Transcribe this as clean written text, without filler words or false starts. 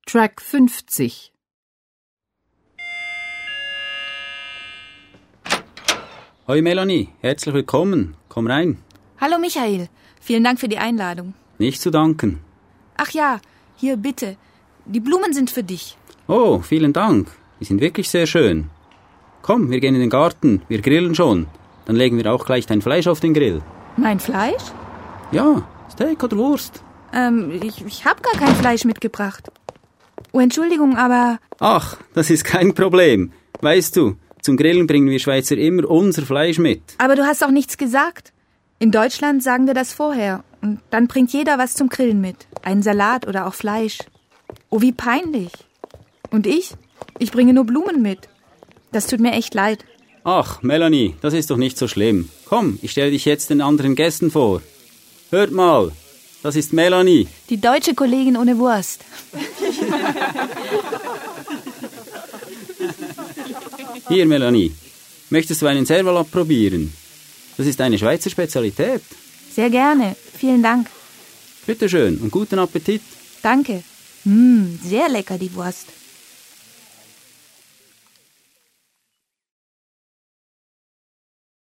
Track 50. Hoi Melanie, herzlich willkommen. Komm rein. Hallo Michael, vielen Dank für die Einladung. Nicht zu danken. Ach ja, hier bitte. Die Blumen sind für dich. Oh, vielen Dank. Die sind wirklich sehr schön. Komm, wir gehen in den Garten. Wir grillen schon. Dann legen wir auch gleich dein Fleisch auf den Grill. Mein Fleisch? Ja, Steak oder Wurst. Ich hab gar kein Fleisch mitgebracht. Oh, Entschuldigung, aber... Ach, das ist kein Problem. Weißt du, zum Grillen bringen wir Schweizer immer unser Fleisch mit. Aber du hast auch nichts gesagt. In Deutschland sagen wir das vorher. Und dann bringt jeder was zum Grillen mit. Einen Salat oder auch Fleisch. Oh, wie peinlich. Und ich? Ich bringe nur Blumen mit. Das tut mir echt leid. Ach, Melanie, das ist doch nicht so schlimm. Komm, ich stelle dich jetzt den anderen Gästen vor. Hört mal, das ist Melanie. Die deutsche Kollegin ohne Wurst. Hier, Melanie, möchtest du einen Servalat probieren? Das ist eine Schweizer Spezialität. Sehr gerne. Vielen Dank. Bitte schön und guten Appetit. Danke. Sehr lecker, die Wurst.